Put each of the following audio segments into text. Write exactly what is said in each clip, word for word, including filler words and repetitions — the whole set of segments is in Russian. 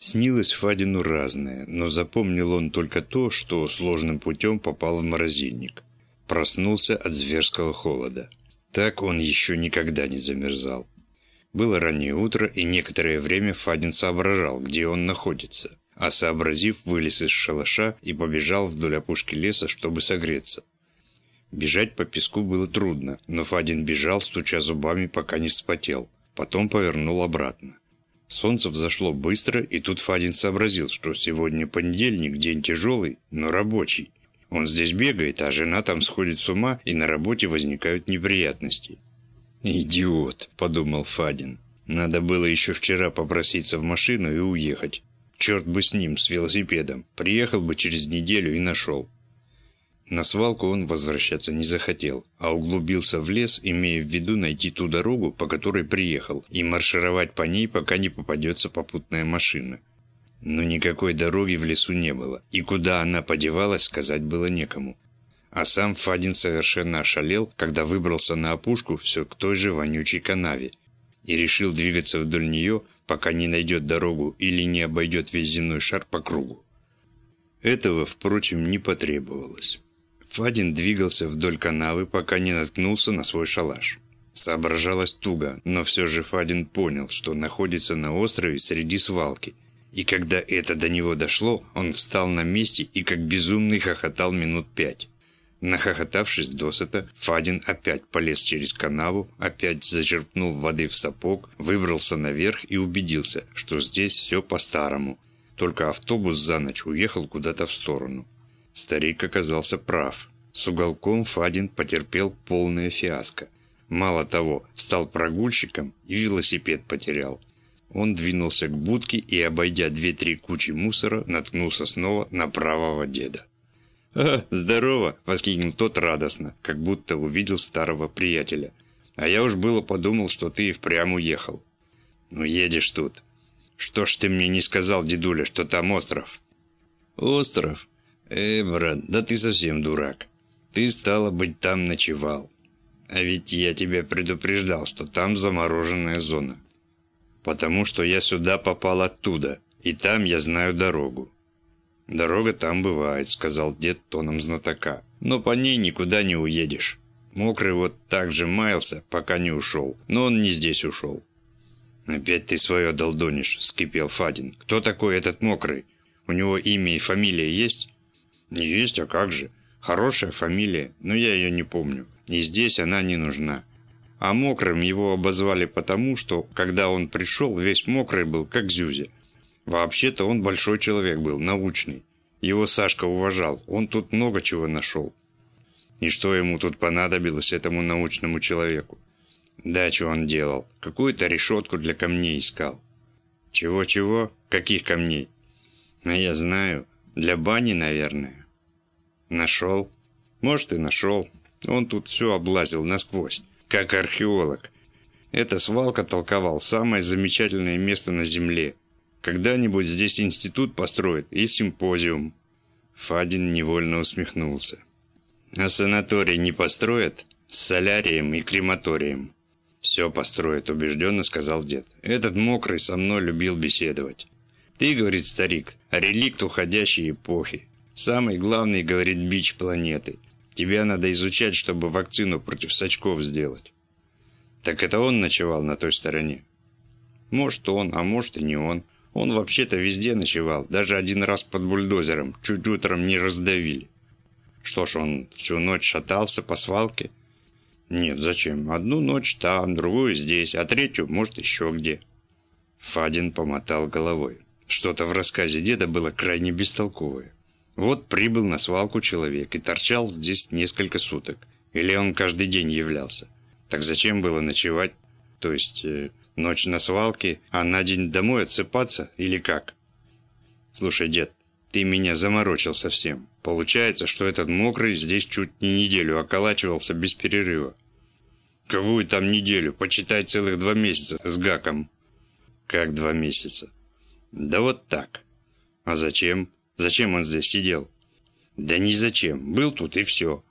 Снилось Фадину разное, но запомнил он только то, что сложным путем попал в морозильник. Проснулся от зверского холода. Так он еще никогда не замерзал. Было раннее утро, и некоторое время Фадин соображал, где он находится, а сообразив, вылез из шалаша и побежал вдоль опушки леса, чтобы согреться. Бежать по песку было трудно, но Фадин бежал, стуча зубами, пока не вспотел. Потом повернул обратно. Солнце взошло быстро, и тут Фадин сообразил, что сегодня понедельник, день тяжелый, но рабочий. Он здесь бегает, а жена там сходит с ума, и на работе возникают неприятности. «Идиот», — подумал Фадин. «Надо было еще вчера попроситься в машину и уехать. Черт бы с ним, с велосипедом. Приехал бы через неделю и нашел». На свалку он возвращаться не захотел, а углубился в лес, имея в виду найти ту дорогу, по которой приехал, и маршировать по ней, пока не попадется попутная машина. Но никакой дороги в лесу не было, и куда она подевалась, сказать было некому. А сам Фадин совершенно ошалел, когда выбрался на опушку все к той же вонючей канаве, и решил двигаться вдоль нее, пока не найдет дорогу или не обойдет весь земной шар по кругу. Этого, впрочем, не потребовалось. Фадин двигался вдоль канавы, пока не наткнулся на свой шалаш. Соображалось туго, но все же Фадин понял, что находится на острове среди свалки. И когда это до него дошло, он встал на месте и как безумный хохотал минут пять. Нахохотавшись досыта, Фадин опять полез через канаву, опять зачерпнул воды в сапог, выбрался наверх и убедился, что здесь все по-старому. Только автобус за ночь уехал куда-то в сторону. Старик оказался прав. С уголком Фадин потерпел полное фиаско. Мало того, стал прогульщиком и велосипед потерял. Он двинулся к будке и, обойдя две-три кучи мусора, наткнулся снова на правого деда. «А, здорово!» – воскликнул тот радостно, как будто увидел старого приятеля. «А я уж было подумал, что ты и впрямь уехал». «Ну едешь тут. Что ж ты мне не сказал, дедуля, что там остров?» «Остров? Э, брат, да ты совсем дурак. Ты, стало быть, там ночевал. А ведь я тебя предупреждал, что там замороженная зона. Потому что я сюда попал оттуда, и там я знаю дорогу». «Дорога там бывает», — сказал дед тоном знатока. «Но по ней никуда не уедешь. Мокрый вот так же маялся, пока не ушел. Но он не здесь ушел». «Опять ты свое долдонишь», — вскипел Фадин. «Кто такой этот Мокрый? У него имя и фамилия есть?» «Есть, а как же. Хорошая фамилия, но я ее не помню. И здесь она не нужна. А Мокрым его обозвали потому, что, когда он пришел, весь мокрый был, как Зюзя. Вообще-то он большой человек был, научный. Его Сашка уважал, он тут много чего нашел». «И что ему тут понадобилось, этому научному человеку?» «Дачу он делал. Какую-то решетку для камней искал». «Чего-чего? Каких камней?» «А я знаю. Для бани, наверное». «Нашел?» «Может, и нашел. Он тут все облазил насквозь, как археолог. Эта свалка, толковал, самое замечательное место на земле. Когда-нибудь здесь институт построят и симпозиум». Фадин невольно усмехнулся. «А санаторий не построят? С солярием и крематорием?» «Все построят», — убежденно сказал дед. «Этот Мокрый со мной любил беседовать. Ты, — говорит старик, — реликт уходящей эпохи. Самый главный, — говорит, — бич планеты. Тебя надо изучать, чтобы вакцину против сачков сделать». «Так это он ночевал на той стороне?» «Может, он, а может и не он. Он вообще-то везде ночевал, даже один раз под бульдозером, чуть утром не раздавили». «Что ж, он всю ночь шатался по свалке?» «Нет, зачем? Одну ночь там, другую здесь, а третью, может, еще где». Фадин помотал головой. Что-то в рассказе деда было крайне бестолковое. Вот прибыл на свалку человек и торчал здесь несколько суток. Или он каждый день являлся. Так зачем было ночевать? То есть, э, ночь на свалке, а на день домой отсыпаться? Или как? Слушай, дед, ты меня заморочил совсем. Получается, что этот Мокрый здесь чуть не неделю околачивался без перерыва. Какую там неделю? Почитай, целых два месяца с гаком. Как два месяца? Да вот так. А зачем? Зачем он здесь сидел? Да ни зачем. Был тут и все.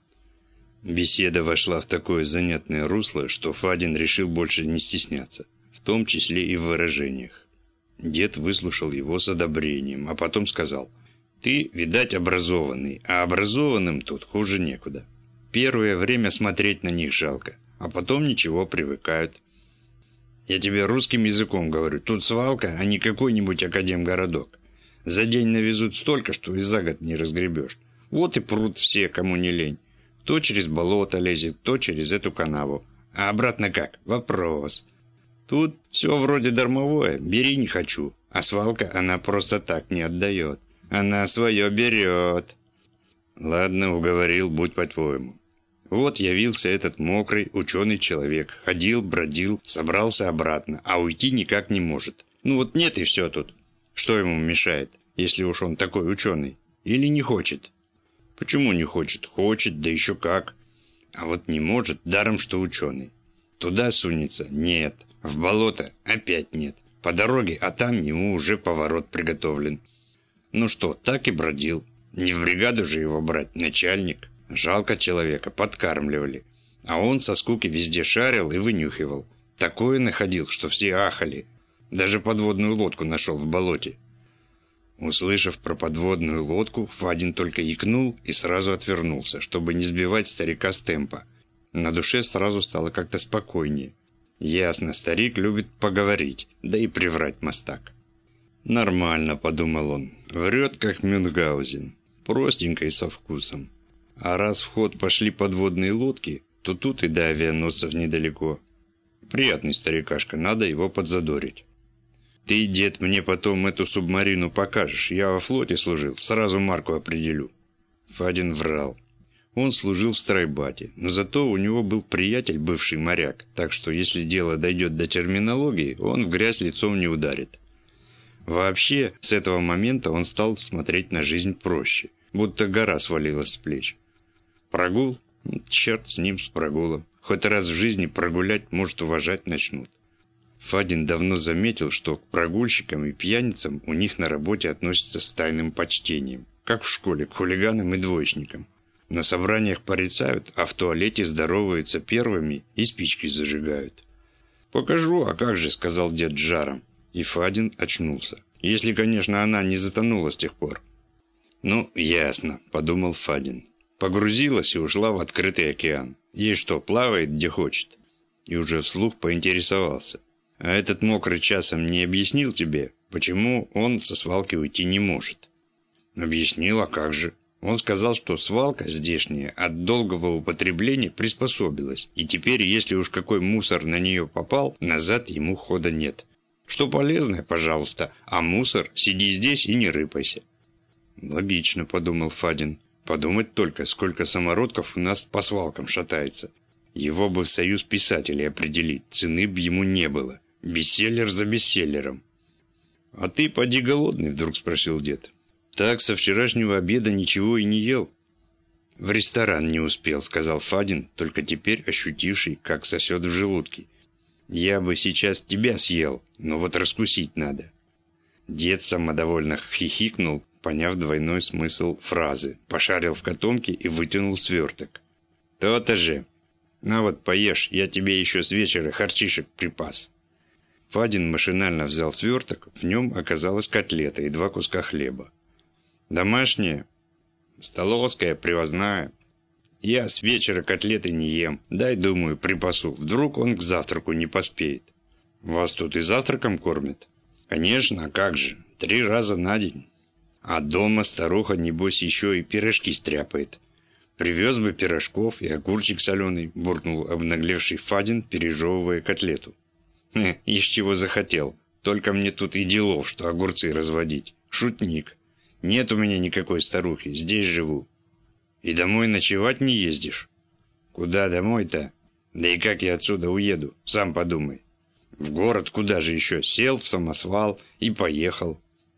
Беседа вошла в такое занятное русло, что Фадин решил больше не стесняться, в том числе и в выражениях. Дед выслушал его с одобрением, а потом сказал: «Ты, видать, образованный, а образованным тут хуже некуда. Первое время смотреть на них жалко, а потом ничего, привыкают. Я тебе русским языком говорю, тут свалка, а не какой-нибудь академгородок. За день навезут столько, что и за год не разгребешь. Вот и прут все, кому не лень. Кто через болото лезет, кто через эту канаву. А обратно как? Вопрос. Тут все вроде дармовое, бери не хочу. А свалка она просто так не отдает. Она свое берет». «Ладно, уговорил, будь по-твоему. Вот явился этот мокрый ученый человек. Ходил, бродил, собрался обратно, а уйти никак не может. Ну вот нет и все тут. Что ему мешает, если уж он такой ученый? Или не хочет?» «Почему не хочет? Хочет, да еще как. А вот не может, даром что ученый. Туда сунется? Нет. В болото? Опять нет. По дороге, а там ему уже поворот приготовлен. Ну что, так и бродил. Не в бригаду же его брать, начальник. Жалко человека, подкармливали. А он со скуки везде шарил и вынюхивал. Такое находил, что все ахали. Даже подводную лодку нашел в болоте». Услышав про подводную лодку, Фадин только икнул и сразу отвернулся, чтобы не сбивать старика с темпа. На душе сразу стало как-то спокойнее. Ясно, старик любит поговорить, да и приврать мастак. «Нормально», — подумал он, — «врет, как Мюнхгаузен, простенько и со вкусом. А раз в ход пошли подводные лодки, то тут и до авианосцев недалеко. Приятный старикашка, надо его подзадорить. Ты, дед, мне потом эту субмарину покажешь, я во флоте служил, сразу марку определю». Фадин врал. Он служил в стройбате, но зато у него был приятель, бывший моряк, так что если дело дойдет до терминологии, он в грязь лицом не ударит. Вообще, с этого момента он стал смотреть на жизнь проще, будто гора свалилась с плеч. Прогул? Черт с ним, с прогулом. Хоть раз в жизни прогулять, может, уважать начнут. Фадин давно заметил, что к прогульщикам и пьяницам у них на работе относятся с тайным почтением, как в школе к хулиганам и двоечникам. На собраниях порицают, а в туалете здороваются первыми и спички зажигают. «Покажу, а как же», — сказал дед с жаром. И Фадин очнулся. Если, конечно, она не затонула с тех пор. «Ну, ясно», — подумал Фадин. Погрузилась и ушла в открытый океан. Ей что, плавает где хочет? И уже вслух поинтересовался: «А этот мокрый часом не объяснил тебе, почему он со свалки уйти не может?» «Объяснил, а как же? Он сказал, что свалка здешняя от долгого употребления приспособилась, и теперь, если уж какой мусор на нее попал, назад ему хода нет. Что полезное, пожалуйста, а мусор сиди здесь и не рыпайся». «Логично», — подумал Фадин. «Подумать только, сколько самородков у нас по свалкам шатается. Его бы в союз писателей определить, цены б ему не было. Бестселлер за бестселлером». «А ты поди голодный?» — вдруг спросил дед. «Так, со вчерашнего обеда ничего и не ел». «В ресторан не успел», — сказал Фадин, только теперь ощутивший, как сосет в желудке. «Я бы сейчас тебя съел, но вот раскусить надо». Дед самодовольно хихикнул, поняв двойной смысл фразы, пошарил в котомке и вытянул сверток. «То-то же. На вот, поешь, я тебе еще с вечера харчишек припас». Фадин машинально взял сверток, в нем оказалась котлета и два куска хлеба. «Домашняя?» «Столовская, привозная. Я с вечера котлеты не ем. Дай, думаю, припасу. Вдруг он к завтраку не поспеет». «Вас тут и завтраком кормят?» «Конечно, а как же. Три раза на день. А дома старуха, небось, еще и пирожки стряпает. Привез бы пирожков и огурчик соленый», — буркнул обнаглевший Фадин, пережевывая котлету. «Хе, из чего захотел. Только мне тут и делов, что огурцы разводить. Шутник. Нет у меня никакой старухи, здесь живу». «И домой ночевать не ездишь?» «Куда домой-то? Да и как я отсюда уеду? Сам подумай. В город куда же еще? Сел в самосвал и поехал».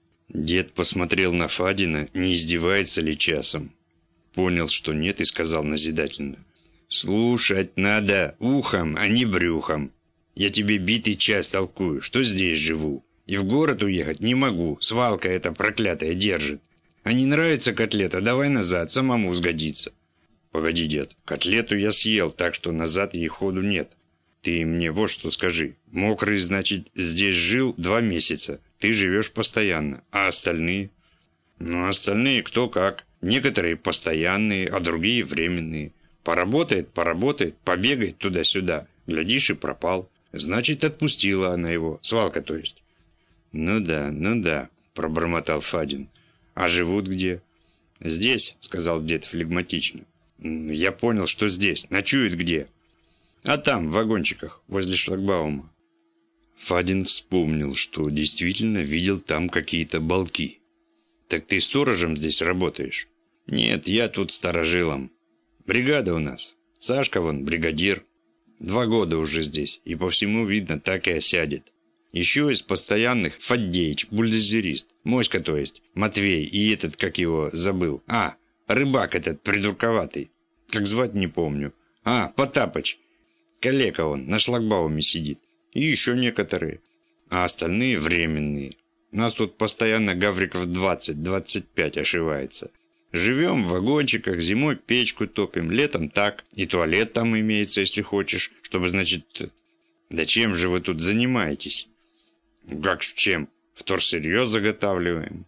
Дед посмотрел на Фадина, не издевается ли часом. Понял, что нет, и сказал назидательно: «Слушать надо ухом, а не брюхом. Я тебе битый час толкую, что здесь живу. И в город уехать не могу, свалка эта проклятая держит. А не нравится котлета, давай назад, самому сгодится». «Погоди, дед, котлету я съел, так что назад ей ходу нет. Ты мне вот что скажи. Мокрый, значит, здесь жил два месяца. ты живешь постоянно, а остальные? Ну, остальные кто как. Некоторые постоянные, а другие временные. Поработает, поработает, побегает туда-сюда. Глядишь, и пропал. Значит, отпустила она его. Свалка, то есть. Ну да, ну да, пробормотал Фадин. А живут где? Здесь, сказал дед флегматично. Я понял, что здесь. Ночуют где? А там, в вагончиках, возле шлагбаума. Фадин вспомнил, что действительно видел там какие-то балки. Так ты сторожем здесь работаешь? Нет, я тут старожилом. Бригада у нас. Сашка вон, бригадир. Два года уже здесь, и по всему видно, так и осядет. Еще из постоянных Фаддеич, бульдозерист. Моська, то есть, Матвей и этот, как его, забыл. А, рыбак этот, придурковатый. Как звать, не помню. А, Потапыч. Калека он, на шлагбауме сидит. И еще некоторые. А остальные временные. Нас тут постоянно гавриков двадцать-двадцать пять ошивается. Живем в вагончиках, зимой печку топим, летом так. И туалет там имеется, если хочешь. Чтобы, значит... Да чем же вы тут занимаетесь? Как чем? Вторсырье заготавливаем.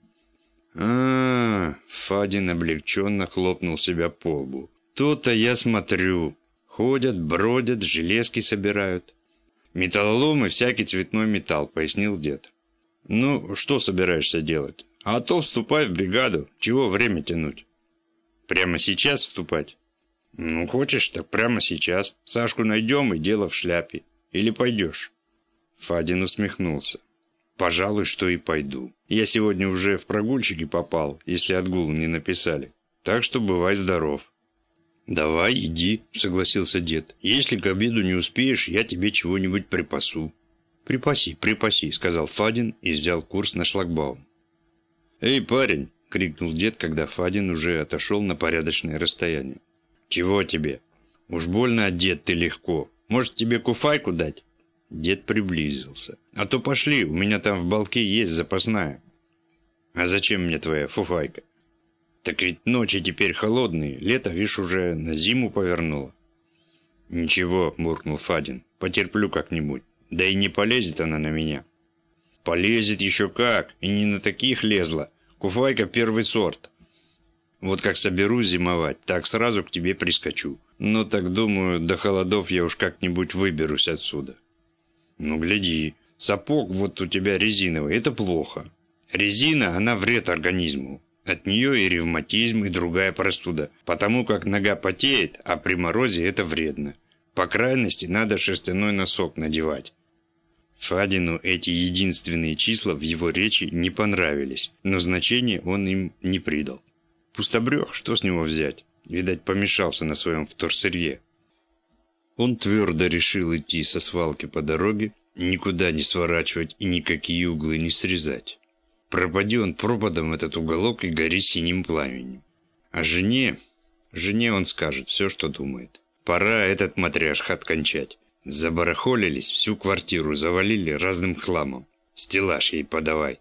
А, -а, а Фадин облегченно хлопнул себя по лбу. То-то я смотрю. Ходят, бродят, железки собирают. Металлолом и всякий цветной металл, пояснил дед. Ну, что собираешься делать? А то вступай в бригаду. Чего время тянуть? Прямо сейчас вступать? Ну, хочешь, так прямо сейчас. Сашку найдем и дело в шляпе. Или пойдешь? Фадин усмехнулся. Пожалуй, что и пойду. Я сегодня уже в прогульщики попал, если отгул не написали. Так что бывай здоров. Давай, иди, согласился дед. Если к обеду не успеешь, я тебе чего-нибудь припасу. Припаси, припаси, сказал Фадин и взял курс на шлагбаум. Эй, парень, крикнул дед, когда Фадин уже отошел на порядочное расстояние. Чего тебе? Уж больно одет ты легко. Может, тебе куфайку дать? Дед приблизился. А то пошли, у меня там в балке есть запасная. А зачем мне твоя фуфайка? Так ведь ночи теперь холодные, лето, видишь, уже на зиму повернуло. Ничего, муркнул Фадин, потерплю как-нибудь. Да и не полезет она на меня. Полезет еще как, и не на таких лезла. Куфайка первый сорт. Вот как соберусь зимовать, так сразу к тебе прискочу. Но так думаю, до холодов я уж как-нибудь выберусь отсюда. Ну, гляди, сапог вот у тебя резиновый, это плохо. Резина, она вред организму. От нее и ревматизм, и другая простуда. Потому как нога потеет, а при морозе это вредно. По крайности, надо шерстяной носок надевать. Фадину эти единственные числа в его речи не понравились, но значения он им не придал. Пустобрех, что с него взять? Видать, помешался на своем вторсырье. Он твердо решил идти со свалки по дороге, никуда не сворачивать и никакие углы не срезать. Пропади он пропадом этот уголок и гори синим пламенем. А жене... Жене он скажет все, что думает. Пора этот матряшх откончать. Забарахолились, всю квартиру завалили разным хламом. Стеллаж ей подавай.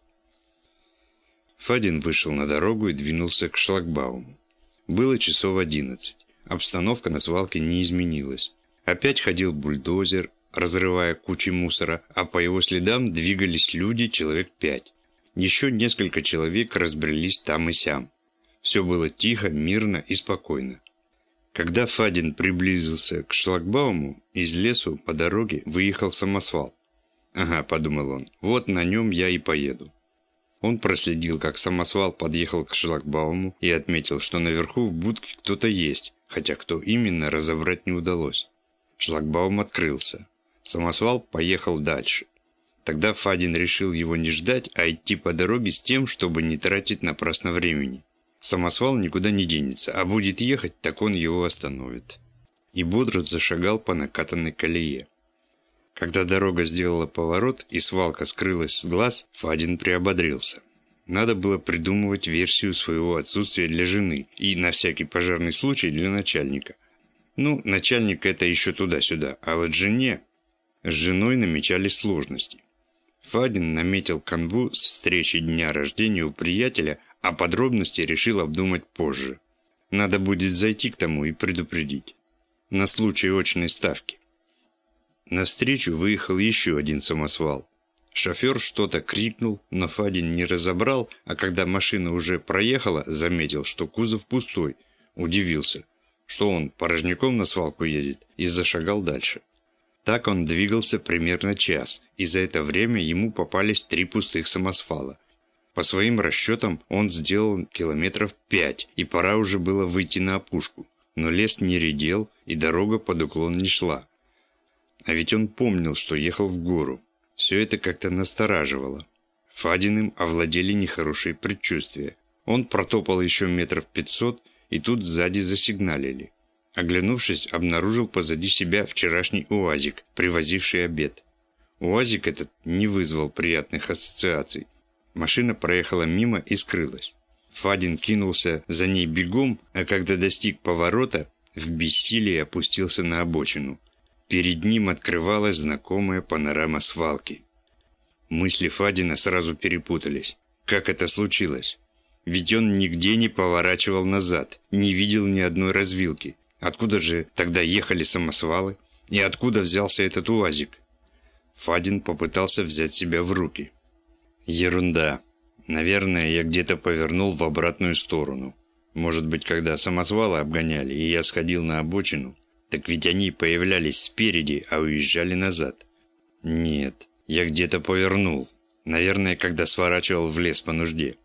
Фадин вышел на дорогу и двинулся к шлагбауму. Было часов одиннадцать. Обстановка на свалке не изменилась. Опять ходил бульдозер, разрывая кучи мусора, а по его следам двигались люди, человек пять. Еще несколько человек разбрелись там и сям. Все было тихо, мирно и спокойно. Когда Фадин приблизился к шлагбауму, из лесу по дороге выехал самосвал. «Ага», — подумал он, — «вот на нем я и поеду». Он проследил, как самосвал подъехал к шлагбауму и отметил, что наверху в будке кто-то есть, хотя кто именно, разобрать не удалось. Шлагбаум открылся. Самосвал поехал дальше. Тогда Фадин решил его не ждать, а идти по дороге с тем, чтобы не тратить напрасно времени. Самосвал никуда не денется, а будет ехать, так он его остановит. И бодро зашагал по накатанной колее. Когда дорога сделала поворот и свалка скрылась с глаз, Фадин приободрился. Надо было придумывать версию своего отсутствия для жены и, на всякий пожарный случай, для начальника. Ну, начальник это еще туда-сюда, а вот жене... С женой намечались сложности. Фадин наметил канву с встречи дня рождения у приятеля, а подробности решил обдумать позже. Надо будет зайти к тому и предупредить. На случай очной ставки. Навстречу выехал еще один самосвал. Шофер что-то крикнул, но Фадин не разобрал, а когда машина уже проехала, заметил, что кузов пустой. Удивился, что он порожняком на свалку едет, и зашагал дальше. Так он двигался примерно час, и за это время ему попались три пустых самосвала. По своим расчетам он сделал километров пять, и пора уже было выйти на опушку. Но лес не редел, и дорога под уклон не шла. А ведь он помнил, что ехал в гору. Все это как-то настораживало. Фадиным овладели нехорошие предчувствия. Он протопал еще метров пятьсот, и тут сзади засигналили. Оглянувшись, обнаружил позади себя вчерашний УАЗик, привозивший обед. УАЗик этот не вызвал приятных ассоциаций. Машина проехала мимо и скрылась. Фадин кинулся за ней бегом, а когда достиг поворота, в бессилии опустился на обочину. Перед ним открывалась знакомая панорама свалки. Мысли Фадина сразу перепутались. Как это случилось? Ведь он нигде не поворачивал назад, не видел ни одной развилки. Откуда же тогда ехали самосвалы? И откуда взялся этот УАЗик? Фадин попытался взять себя в руки. Ерунда. Наверное, я где-то повернул в обратную сторону. Может быть, когда самосвалы обгоняли, и я сходил на обочину, так ведь они появлялись спереди, а уезжали назад. Нет, я где-то повернул. Наверное, когда сворачивал в лес по нужде.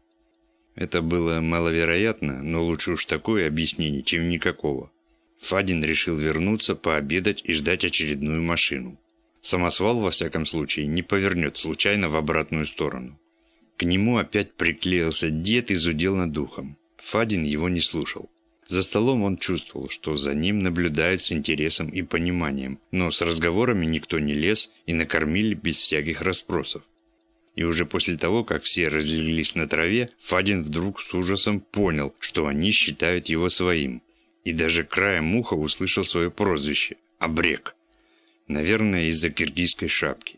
Это было маловероятно, но лучше уж такое объяснение, чем никакого. Фадин решил вернуться, пообедать и ждать очередную машину. Самосвал, во всяком случае, не повернет случайно в обратную сторону. К нему опять приклеился дед и зудел над духом. Фадин его не слушал. За столом он чувствовал, что за ним наблюдают с интересом и пониманием, но с разговорами никто не лез и накормили без всяких расспросов. И уже после того, как все разлеглись на траве, Фадин вдруг с ужасом понял, что они считают его своим. И даже краем уха услышал свое прозвище – Абрек. Наверное, из-за киргизской шапки.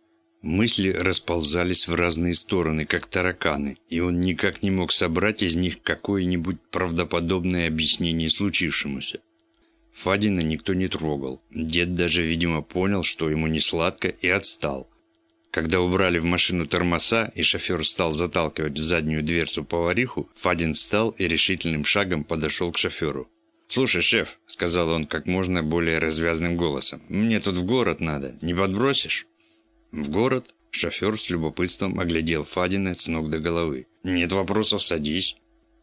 Мысли расползались в разные стороны, как тараканы, и он никак не мог собрать из них какое-нибудь правдоподобное объяснение случившемуся. Фадина никто не трогал. Дед даже, видимо, понял, что ему не сладко, и отстал. Когда убрали в машину тормоза, и шофер стал заталкивать в заднюю дверцу повариху, Фадин встал и решительным шагом подошел к шоферу. «Слушай, шеф», — сказал он как можно более развязным голосом, — «мне тут в город надо, не подбросишь?» «В город?» – шофер с любопытством оглядел Фадина с ног до головы. «Нет вопросов, садись».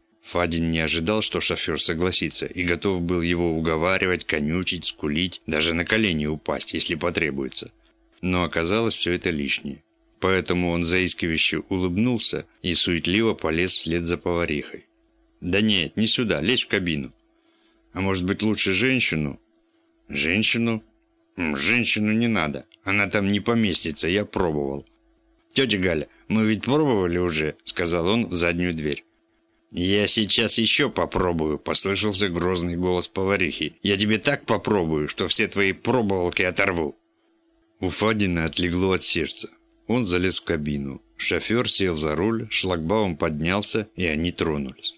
Фадин не ожидал, что шофер согласится, и готов был его уговаривать, конючить, скулить, даже на колени упасть, если потребуется. Но оказалось все это лишнее. Поэтому он заискивающе улыбнулся и суетливо полез вслед за поварихой. «Да нет, не сюда, лезь в кабину». «А может быть, лучше женщину?» «Женщину?» «Женщину не надо. Она там не поместится, я пробовал». «Тетя Галя, мы ведь пробовали уже», — сказал он в заднюю дверь. «Я сейчас еще попробую», — послышался грозный голос поварихи. «Я тебе так попробую, что все твои пробовалки оторву». У Фадина отлегло от сердца. Он залез в кабину. Шофер сел за руль, шлагбаум поднялся, и они тронулись.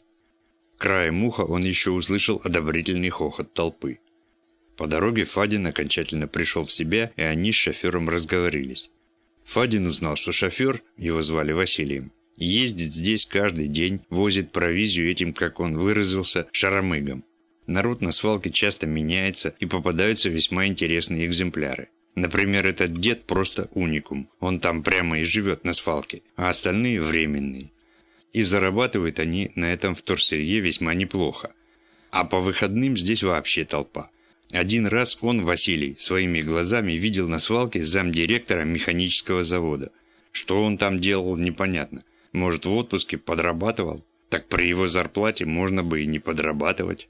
Краем уха он еще услышал одобрительный хохот толпы. По дороге Фадин окончательно пришел в себя, и они с шофером разговорились. Фадин узнал, что шофер, его звали Василием, ездит здесь каждый день, возит провизию этим, как он выразился, шаромыгом. Народ на свалке часто меняется, и попадаются весьма интересные экземпляры. Например, этот дед просто уникум, он там прямо и живет на свалке, а остальные временные. И зарабатывают они на этом вторсырье весьма неплохо. А по выходным здесь вообще толпа. Один раз он, Василий, своими глазами видел на свалке замдиректора механического завода. Что он там делал, непонятно. Может, в отпуске подрабатывал? Так при его зарплате можно бы и не подрабатывать.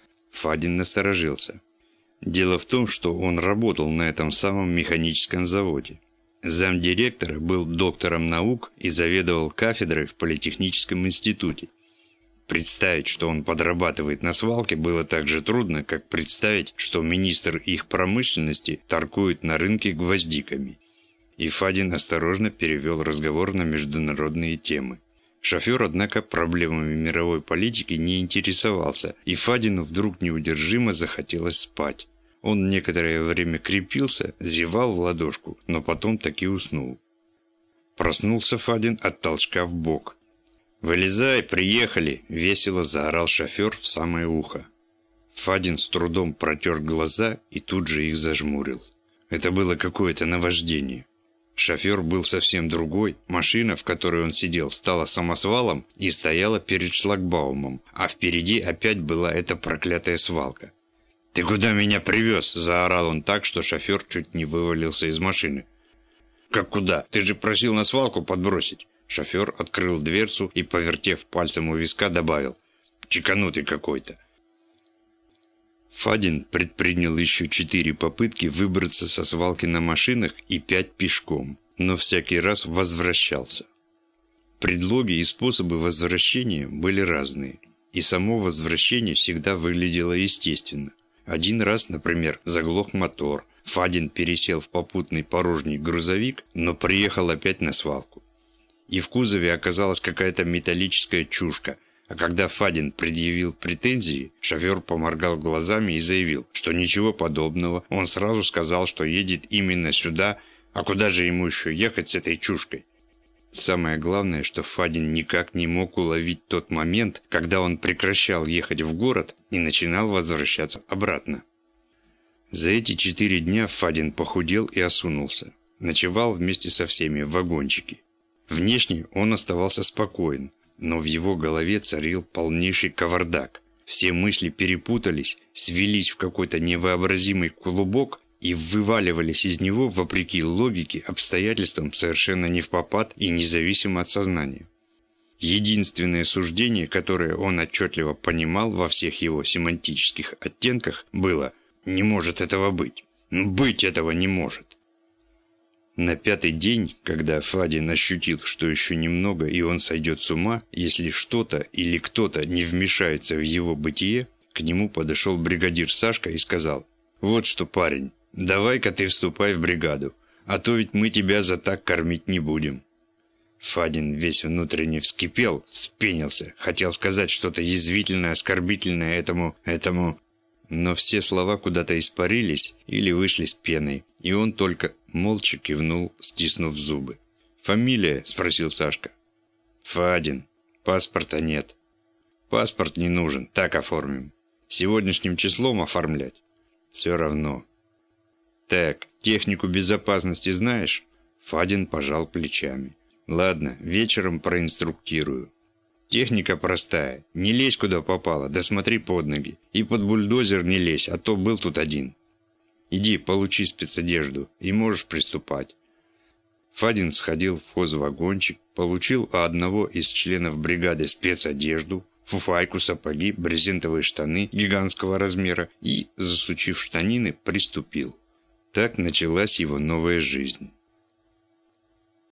Фадин насторожился. Дело в том, что он работал на этом самом механическом заводе. Замдиректора был доктором наук и заведовал кафедрой в Политехническом институте. Представить, что он подрабатывает на свалке, было так же трудно, как представить, что министр их промышленности торгует на рынке гвоздиками. И Фадин осторожно перевел разговор на международные темы. Шофер, однако, проблемами мировой политики не интересовался, и Фадину вдруг неудержимо захотелось спать. Он некоторое время крепился, зевал в ладошку, но потом таки уснул. Проснулся Фадин от толчка в бок. «Вылезай, приехали!» – весело заорал шофер в самое ухо. Фадин с трудом протер глаза и тут же их зажмурил. Это было какое-то наваждение. Шофер был совсем другой, машина, в которой он сидел, стала самосвалом и стояла перед шлагбаумом, а впереди опять была эта проклятая свалка. «Ты куда меня привез?» – заорал он так, что шофер чуть не вывалился из машины. «Как куда? Ты же просил на свалку подбросить!» Шофер открыл дверцу и, повертев пальцем у виска, добавил: «Чеканутый какой-то». Фадин предпринял еще четыре попытки выбраться со свалки на машинах и пять пешком, но всякий раз возвращался. Предлоги и способы возвращения были разные, и само возвращение всегда выглядело естественно. Один раз, например, заглох мотор, Фадин пересел в попутный порожний грузовик, но приехал опять на свалку. И в кузове оказалась какая-то металлическая чушка, а когда Фадин предъявил претензии, шофер поморгал глазами и заявил, что ничего подобного, он сразу сказал, что едет именно сюда, а куда же ему еще ехать с этой чушкой? Самое главное, что Фадин никак не мог уловить тот момент, когда он прекращал ехать в город и начинал возвращаться обратно. За эти четыре дня Фадин похудел и осунулся. Ночевал вместе со всеми в вагончике. Внешне он оставался спокоен, но в его голове царил полнейший кавардак. Все мысли перепутались, свелись в какой-то невообразимый клубок и вываливались из него, вопреки логике, обстоятельствам совершенно невпопад и независимо от сознания. Единственное суждение, которое он отчетливо понимал во всех его семантических оттенках, было: «Не может этого быть. Быть этого не может». На пятый день, когда Фадин ощутил, что еще немного и он сойдет с ума, если что-то или кто-то не вмешается в его бытие, к нему подошел бригадир Сашка и сказал: «Вот что, парень, давай-ка ты вступай в бригаду, а то ведь мы тебя за так кормить не будем». Фадин весь внутренне вскипел, вспенился, хотел сказать что-то язвительное, оскорбительное этому, этому... Но все слова куда-то испарились или вышли с пеной, и он только молча кивнул, стиснув зубы. «Фамилия?» – спросил Сашка. «Фадин. Паспорта нет». «Паспорт не нужен, так оформим. Сегодняшним числом оформлять?» «Все равно». «Так, технику безопасности знаешь?» Фадин пожал плечами. «Ладно, вечером проинструктирую. Техника простая. Не лезь куда попало, да смотри под ноги. И под бульдозер не лезь, а то был тут один. Иди, получи спецодежду, и можешь приступать». Фадин сходил в хозвагончик, получил у одного из членов бригады спецодежду, фуфайку, сапоги, брезентовые штаны гигантского размера и, засучив штанины, приступил. Так началась его новая жизнь.